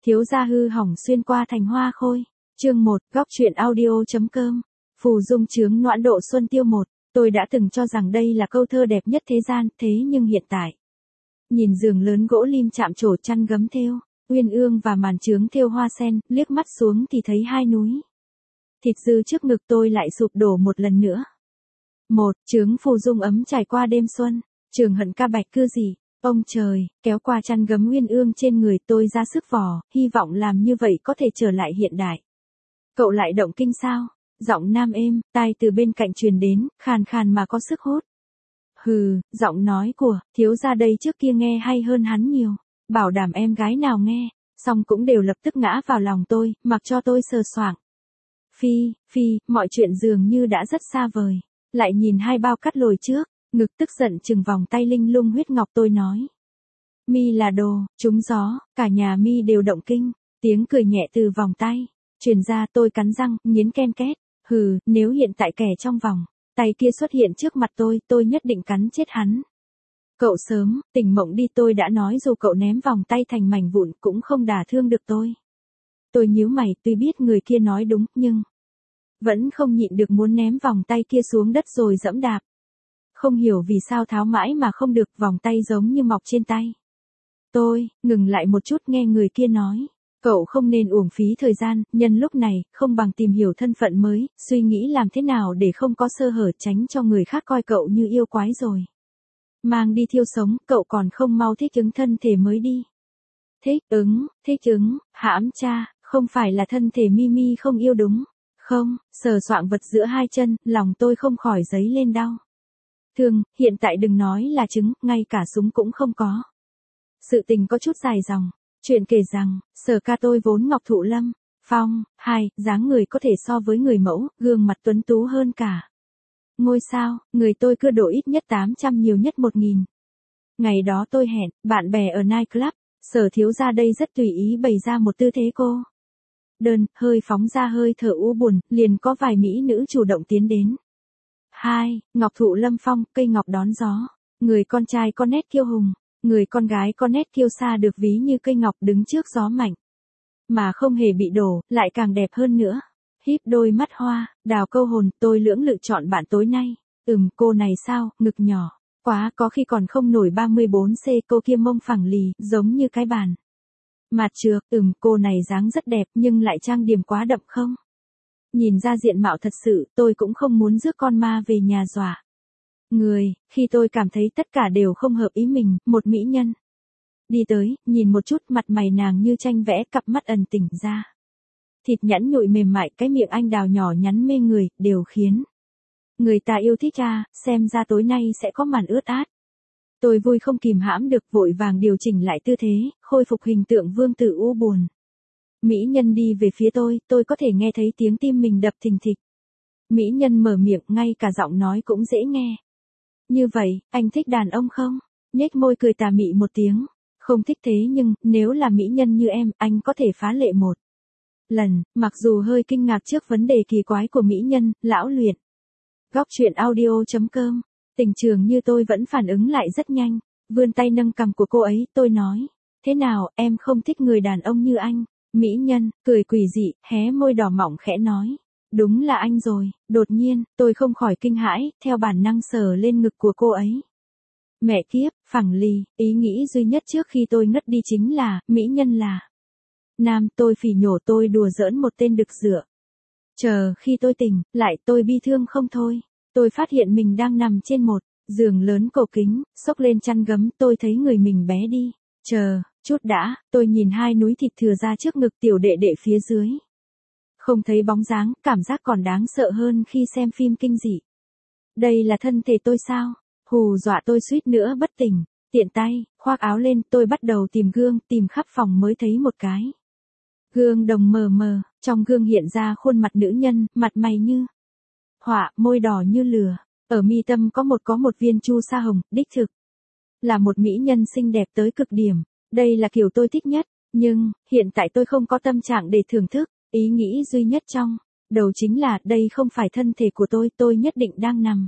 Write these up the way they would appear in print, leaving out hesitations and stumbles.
Thiếu gia hư hỏng xuyên qua thành hoa khôi. Chương 1, góc truyện audio.com. Phù dung chướng noãn độ xuân tiêu 1. Tôi đã từng cho rằng đây là câu thơ đẹp nhất thế gian, thế nhưng hiện tại. Nhìn giường lớn gỗ lim chạm trổ chăn gấm thêu, uyên ương và màn chướng thêu hoa sen, liếc mắt xuống thì thấy hai núi. Thịt dư trước ngực tôi lại sụp đổ một lần nữa. Một, chướng phù dung ấm trải qua đêm xuân, trường hận ca bạch cư gì. Ông trời, kéo qua chăn gấm uyên ương trên người tôi ra sức vò, hy vọng làm như vậy có thể trở lại hiện đại. Cậu lại động kinh sao? Giọng nam êm, tai từ bên cạnh truyền đến, khàn khàn mà có sức hút. Hừ, giọng nói của thiếu gia đây trước kia nghe hay hơn hắn nhiều, bảo đảm em gái nào nghe, xong cũng đều lập tức ngã vào lòng tôi, mặc cho tôi sờ soạng. Phi, mọi chuyện dường như đã rất xa vời, lại nhìn hai bao cắt lồi trước. Ngực tức giận chừng vòng tay linh lung huyết ngọc tôi nói. Mi là đồ, trúng gió, cả nhà Mi đều động kinh, tiếng cười nhẹ từ vòng tay. Truyền ra tôi cắn răng, nghiến ken két. Hừ, nếu hiện tại kẻ trong vòng, tay kia xuất hiện trước mặt tôi nhất định cắn chết hắn. Cậu sớm, tỉnh mộng đi tôi đã nói dù cậu ném vòng tay thành mảnh vụn cũng không đả thương được tôi. Tôi nhíu mày tuy biết người kia nói đúng nhưng vẫn không nhịn được muốn ném vòng tay kia xuống đất rồi dẫm đạp. Không hiểu vì sao tháo mãi mà không được, vòng tay giống như mọc trên tay. Tôi, ngừng lại một chút nghe người kia nói. Cậu không nên uổng phí thời gian, nhân lúc này, không bằng tìm hiểu thân phận mới, suy nghĩ làm thế nào để không có sơ hở tránh cho người khác coi cậu như yêu quái rồi. Mang đi thiêu sống, cậu còn không mau thích ứng thân thể mới đi. Thích ứng, hãm cha, không phải là thân thể Mi không yêu đúng. Không, sờ soạng vật giữa hai chân, lòng tôi không khỏi dấy lên đau. Thường, hiện tại đừng nói là trứng, ngay cả súng cũng không có. Sự tình có chút dài dòng, chuyện kể rằng, Sở ca tôi vốn ngọc thụ lâm, phong, dáng người có thể so với người mẫu, gương mặt tuấn tú hơn cả. Ngôi sao, người tôi cưa độ ít nhất 800 nhiều nhất 1000. Ngày đó tôi hẹn, bạn bè ở nightclub, Sở thiếu gia đây rất tùy ý bày ra một tư thế cô đơn, hơi phóng ra hơi thở u buồn, liền có vài mỹ nữ chủ động tiến đến. Ngọc thụ lâm phong, cây ngọc đón gió. Người con trai có nét kiêu hùng, người con gái có nét kiêu sa được ví như cây ngọc đứng trước gió mạnh. Mà không hề bị đổ, lại càng đẹp hơn nữa. Híp đôi mắt hoa, đào câu hồn, tôi lưỡng lự chọn bạn tối nay. Cô này sao, ngực nhỏ, quá có khi còn không nổi 34C, cô kia mông phẳng lì, giống như cái bàn. Mặt trược, cô này dáng rất đẹp nhưng lại trang điểm quá đậm không? Nhìn ra diện mạo thật sự, tôi cũng không muốn rước con ma về nhà dọa khi tôi cảm thấy tất cả đều không hợp ý mình, một mỹ nhân đi tới, nhìn một chút, mặt mày nàng như tranh vẽ, cặp mắt ẩn tỉnh ra. Thịt nhẵn nhụi mềm mại, cái miệng anh đào nhỏ nhắn mê người, đều khiến người ta yêu thích xem ra tối nay sẽ có màn ướt át. Tôi vui không kìm hãm được, vội vàng điều chỉnh lại tư thế, khôi phục hình tượng vương tử u buồn. Mỹ nhân đi về phía tôi có thể nghe thấy tiếng tim mình đập thình thịch. Mỹ nhân mở miệng, ngay cả giọng nói cũng dễ nghe. Như vậy, anh thích đàn ông không? Nhếch môi cười tà mị một tiếng. Không thích thế nhưng, nếu là mỹ nhân như em, anh có thể phá lệ một lần, mặc dù hơi kinh ngạc trước vấn đề kỳ quái của mỹ nhân, lão luyện. Góc truyện audio.com. Tình trường như tôi vẫn phản ứng lại rất nhanh, vươn tay nâng cằm của cô ấy, tôi nói. Thế nào, em không thích người đàn ông như anh? Mỹ nhân, cười quỷ dị, hé môi đỏ mọng khẽ nói. Đúng là anh rồi, đột nhiên, tôi không khỏi kinh hãi, theo bản năng sờ lên ngực của cô ấy. Mẹ kiếp, phẳng lì, ý nghĩ duy nhất trước khi tôi ngất đi chính là, mỹ nhân là nam, tôi phỉ nhổ, tôi đùa giỡn một tên đực dựa. Chờ, khi tôi tỉnh, lại tôi bi thương không thôi. Tôi phát hiện mình đang nằm trên một giường lớn cổ kính, xốc lên chăn gấm, tôi thấy người mình bé đi. Chờ, chút đã, tôi nhìn hai núi thịt thừa ra trước ngực tiểu đệ đệ phía dưới. Không thấy bóng dáng, cảm giác còn đáng sợ hơn khi xem phim kinh dị. Đây là thân thể tôi sao? Hù dọa tôi suýt nữa bất tỉnh. Tiện tay, khoác áo lên, tôi bắt đầu tìm gương, tìm khắp phòng mới thấy một cái gương đồng mờ mờ, trong gương hiện ra khuôn mặt nữ nhân, mặt mày như họa, môi đỏ như lửa. Ở mi tâm có một viên chu sa hồng, đích thực là một mỹ nhân xinh đẹp tới cực điểm. Đây là kiểu tôi thích nhất, nhưng hiện tại tôi không có tâm trạng để thưởng thức. Ý nghĩ duy nhất trong đầu chính là đây không phải thân thể của tôi nhất định đang nằm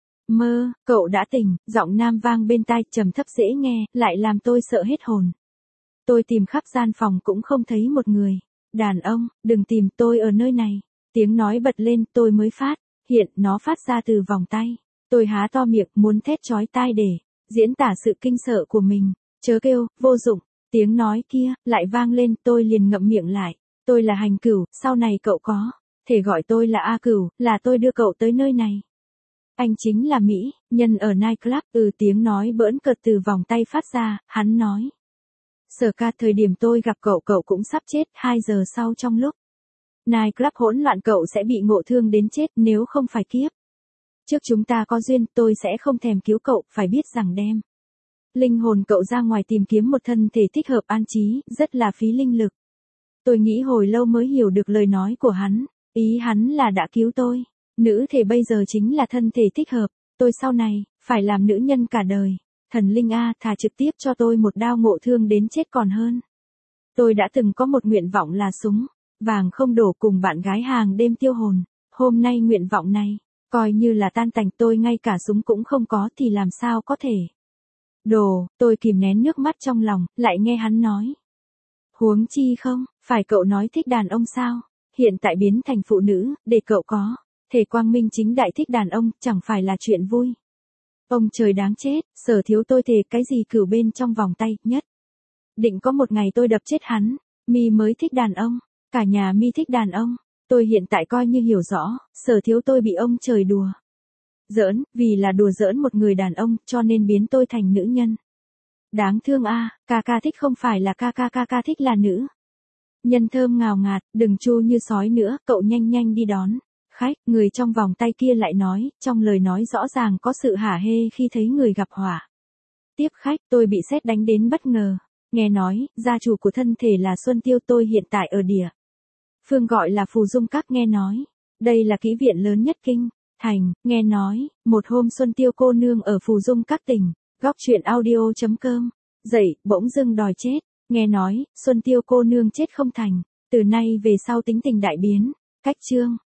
mơ. Cậu đã tỉnh, giọng nam vang bên tai, trầm thấp dễ nghe, lại làm tôi sợ hết hồn. Tôi tìm khắp gian phòng cũng không thấy một người. Đàn ông, đừng tìm, tôi ở nơi này. Tiếng nói bật lên, tôi mới phát hiện nó phát ra từ vòng tay. Tôi há to miệng muốn thét chói tai để diễn tả sự kinh sợ của mình. Chớ kêu, vô dụng. Tiếng nói kia lại vang lên, tôi liền ngậm miệng lại. Tôi là Hành Cửu, sau này cậu có thể gọi tôi là A Cửu, là tôi đưa cậu tới nơi này. Anh chính là Mỹ nhân ở nightclub. Tiếng nói bỡn cợt từ vòng tay phát ra, hắn nói. Sở ca, thời điểm tôi gặp cậu cũng sắp chết. 2 giờ sau trong lúc nightclub hỗn loạn cậu sẽ bị ngộ thương đến chết nếu không phải kiếp trước chúng ta có duyên, tôi sẽ không thèm cứu cậu, phải biết rằng đem linh hồn cậu ra ngoài tìm kiếm một thân thể thích hợp an trí, rất là phí linh lực. Tôi nghĩ hồi lâu mới hiểu được lời nói của hắn, ý hắn là đã cứu tôi. Nữ thể bây giờ chính là thân thể thích hợp, tôi sau này phải làm nữ nhân cả đời. Thần linh a, thà trực tiếp cho tôi một đao ngộ thương đến chết còn hơn. Tôi đã từng có một nguyện vọng là súng vàng không đổ, cùng bạn gái hàng đêm tiêu hồn. Hôm nay nguyện vọng này coi như là tan tành, tôi ngay cả súng cũng không có thì làm sao có thể. Tôi kìm nén nước mắt trong lòng, lại nghe hắn nói. Huống chi không, phải cậu nói thích đàn ông sao? Hiện tại biến thành phụ nữ, để cậu có thể quang minh chính đại thích đàn ông, chẳng phải là chuyện vui. Ông trời đáng chết, Sở Thiếu, tôi thề cái gì Cửu bên trong vòng tay, nhất định có một ngày tôi đập chết hắn. Mi mới thích đàn ông, cả nhà Mi thích đàn ông. Tôi hiện tại coi như hiểu rõ, Sở Thiếu tôi bị ông trời đùa giỡn, vì là đùa giỡn một người đàn ông, cho nên biến tôi thành nữ nhân. Đáng thương a, ca ca thích không phải là ca ca thích là nữ nhân thơm ngào ngạt, đừng chu như sói nữa, cậu nhanh nhanh đi đón khách. Người trong vòng tay kia lại nói, trong lời nói rõ ràng có sự hả hê khi thấy người gặp họa. Tiếp khách, tôi bị sét đánh đến bất ngờ. Nghe nói, gia chủ của thân thể là Xuân Tiêu, tôi hiện tại ở địa phương gọi là Phù Dung Các. Nghe nói, đây là kỹ viện lớn nhất kinh thành. Nghe nói, một hôm Xuân Tiêu cô nương ở Phù Dung Các tỉnh, góc truyện audio.com, dậy, bỗng dưng đòi chết. Nghe nói, Xuân Tiêu cô nương chết không thành, từ nay về sau tính tình đại biến. Cách chương